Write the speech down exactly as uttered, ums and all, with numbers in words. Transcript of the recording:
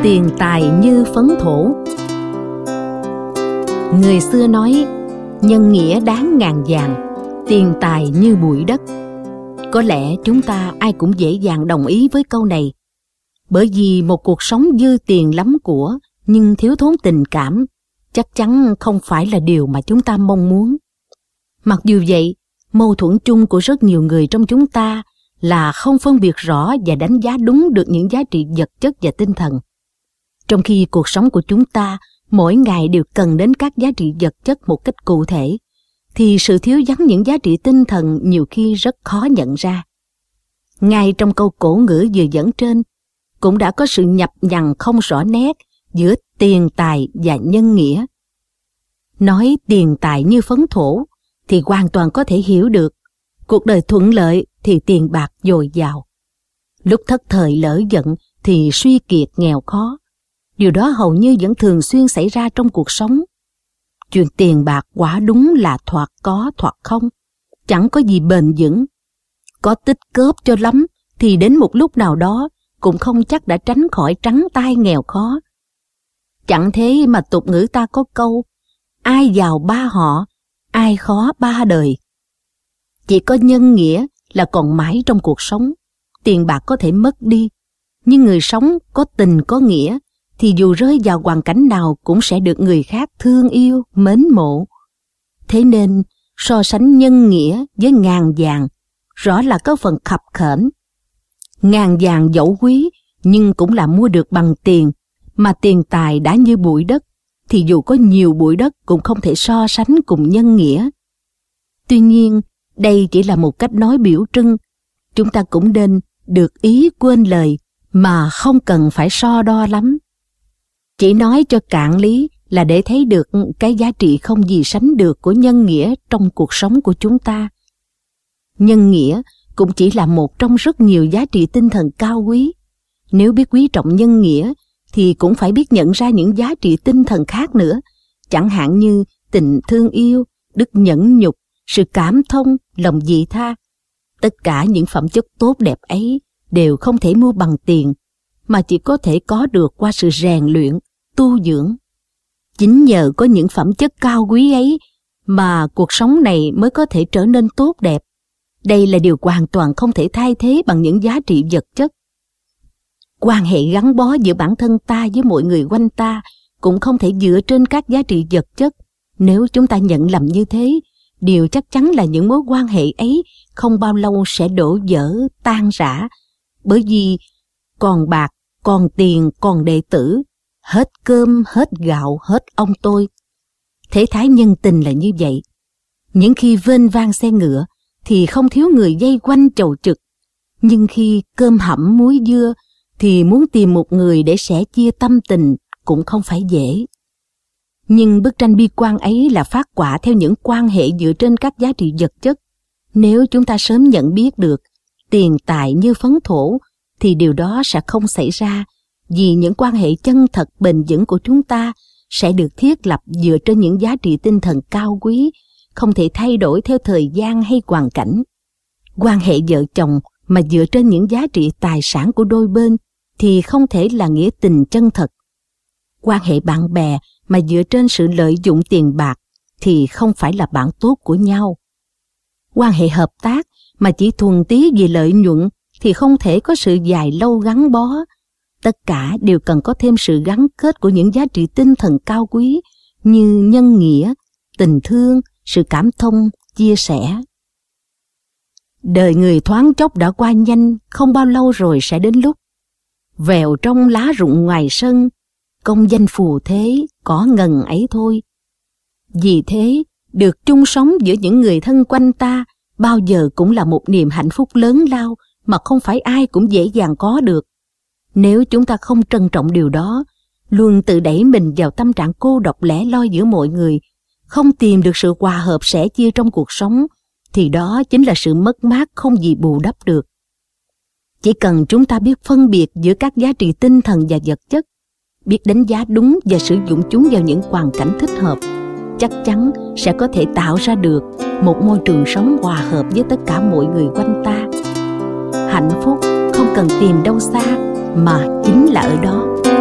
Tiền tài như phấn thổ. Người xưa nói, nhân nghĩa đáng ngàn vàng, tiền tài như bụi đất. Có lẽ chúng ta ai cũng dễ dàng đồng ý với câu này, bởi vì một cuộc sống dư tiền lắm của nhưng thiếu thốn tình cảm chắc chắn không phải là điều mà chúng ta mong muốn. Mặc dù vậy, mâu thuẫn chung của rất nhiều người trong chúng ta là không phân biệt rõ và đánh giá đúng được những giá trị vật chất và tinh thần. Trong khi cuộc sống của chúng ta mỗi ngày đều cần đến các giá trị vật chất một cách cụ thể, thì sự thiếu vắng những giá trị tinh thần nhiều khi rất khó nhận ra. Ngay trong câu cổ ngữ vừa dẫn trên, cũng đã có sự nhập nhằng không rõ nét giữa tiền tài và nhân nghĩa. Nói tiền tài như phấn thổ thì hoàn toàn có thể hiểu được. Cuộc đời thuận lợi thì tiền bạc dồi dào. Lúc thất thời lỡ giận thì suy kiệt nghèo khó. Điều đó hầu như vẫn thường xuyên xảy ra trong cuộc sống. Chuyện tiền bạc quả đúng là thoạt có thoạt không, chẳng có gì bền vững. Có tích cóp cho lắm thì đến một lúc nào đó cũng không chắc đã tránh khỏi trắng tay nghèo khó. Chẳng thế mà tục ngữ ta có câu, ai giàu ba họ, ai khó ba đời. Chỉ có nhân nghĩa là còn mãi trong cuộc sống. Tiền bạc có thể mất đi, nhưng người sống có tình có nghĩa thì dù rơi vào hoàn cảnh nào cũng sẽ được người khác thương yêu, mến mộ. Thế nên, so sánh nhân nghĩa với ngàn vàng, rõ là có phần khập khểnh. Ngàn vàng dẫu quý, nhưng cũng là mua được bằng tiền, mà tiền tài đã như bụi đất, thì dù có nhiều bụi đất cũng không thể so sánh cùng nhân nghĩa. Tuy nhiên, đây chỉ là một cách nói biểu trưng. Chúng ta cũng nên được ý quên lời, mà không cần phải so đo lắm. Chỉ nói cho cạn lý là để thấy được cái giá trị không gì sánh được của nhân nghĩa trong cuộc sống của chúng ta. Nhân nghĩa cũng chỉ là một trong rất nhiều giá trị tinh thần cao quý. Nếu biết quý trọng nhân nghĩa thì cũng phải biết nhận ra những giá trị tinh thần khác nữa, chẳng hạn như tình thương yêu, đức nhẫn nhục, sự cảm thông, lòng vị tha. Tất cả những phẩm chất tốt đẹp ấy đều không thể mua bằng tiền, mà chỉ có thể có được qua sự rèn luyện, tu dưỡng. Chính nhờ có những phẩm chất cao quý ấy mà cuộc sống này mới có thể trở nên tốt đẹp. Đây là điều hoàn toàn không thể thay thế bằng những giá trị vật chất. Quan hệ gắn bó giữa bản thân ta với mọi người quanh ta cũng không thể dựa trên các giá trị vật chất. Nếu chúng ta nhận lầm như thế, điều chắc chắn là những mối quan hệ ấy không bao lâu sẽ đổ vỡ, tan rã. Bởi vì còn bạc, còn tiền, còn đệ tử, hết cơm, hết gạo, hết ông tôi. Thể thái nhân tình là như vậy. Những khi vênh vang xe ngựa thì không thiếu người dây quanh chầu trực. Nhưng khi cơm hẩm muối dưa thì muốn tìm một người để sẻ chia tâm tình cũng không phải dễ. Nhưng bức tranh bi quan ấy là phát họa theo những quan hệ dựa trên các giá trị vật chất. Nếu chúng ta sớm nhận biết được tiền tài như phấn thổ thì điều đó sẽ không xảy ra, vì những quan hệ chân thật bền vững của chúng ta sẽ được thiết lập dựa trên những giá trị tinh thần cao quý, không thể thay đổi theo thời gian hay hoàn cảnh. Quan hệ vợ chồng mà dựa trên những giá trị tài sản của đôi bên thì không thể là nghĩa tình chân thật. Quan hệ bạn bè mà dựa trên sự lợi dụng tiền bạc thì không phải là bạn tốt của nhau. Quan hệ hợp tác mà chỉ thuần túy vì lợi nhuận thì không thể có sự dài lâu gắn bó. Tất cả đều cần có thêm sự gắn kết của những giá trị tinh thần cao quý như nhân nghĩa, tình thương, sự cảm thông, chia sẻ. Đời người thoáng chốc đã qua nhanh, không bao lâu rồi sẽ đến lúc. Vèo trong lá rụng ngoài sân, công danh phù thế, có ngần ấy thôi. Vì thế, được chung sống giữa những người thân quanh ta bao giờ cũng là một niềm hạnh phúc lớn lao mà không phải ai cũng dễ dàng có được. Nếu chúng ta không trân trọng điều đó, luôn tự đẩy mình vào tâm trạng cô độc lẻ loi giữa mọi người, không tìm được sự hòa hợp sẻ chia trong cuộc sống, thì đó chính là sự mất mát không gì bù đắp được. Chỉ cần chúng ta biết phân biệt giữa các giá trị tinh thần và vật chất, biết đánh giá đúng và sử dụng chúng vào những hoàn cảnh thích hợp, chắc chắn sẽ có thể tạo ra được một môi trường sống hòa hợp với tất cả mọi người quanh ta. Hạnh phúc không cần tìm đâu xa, mà chính là ở đó.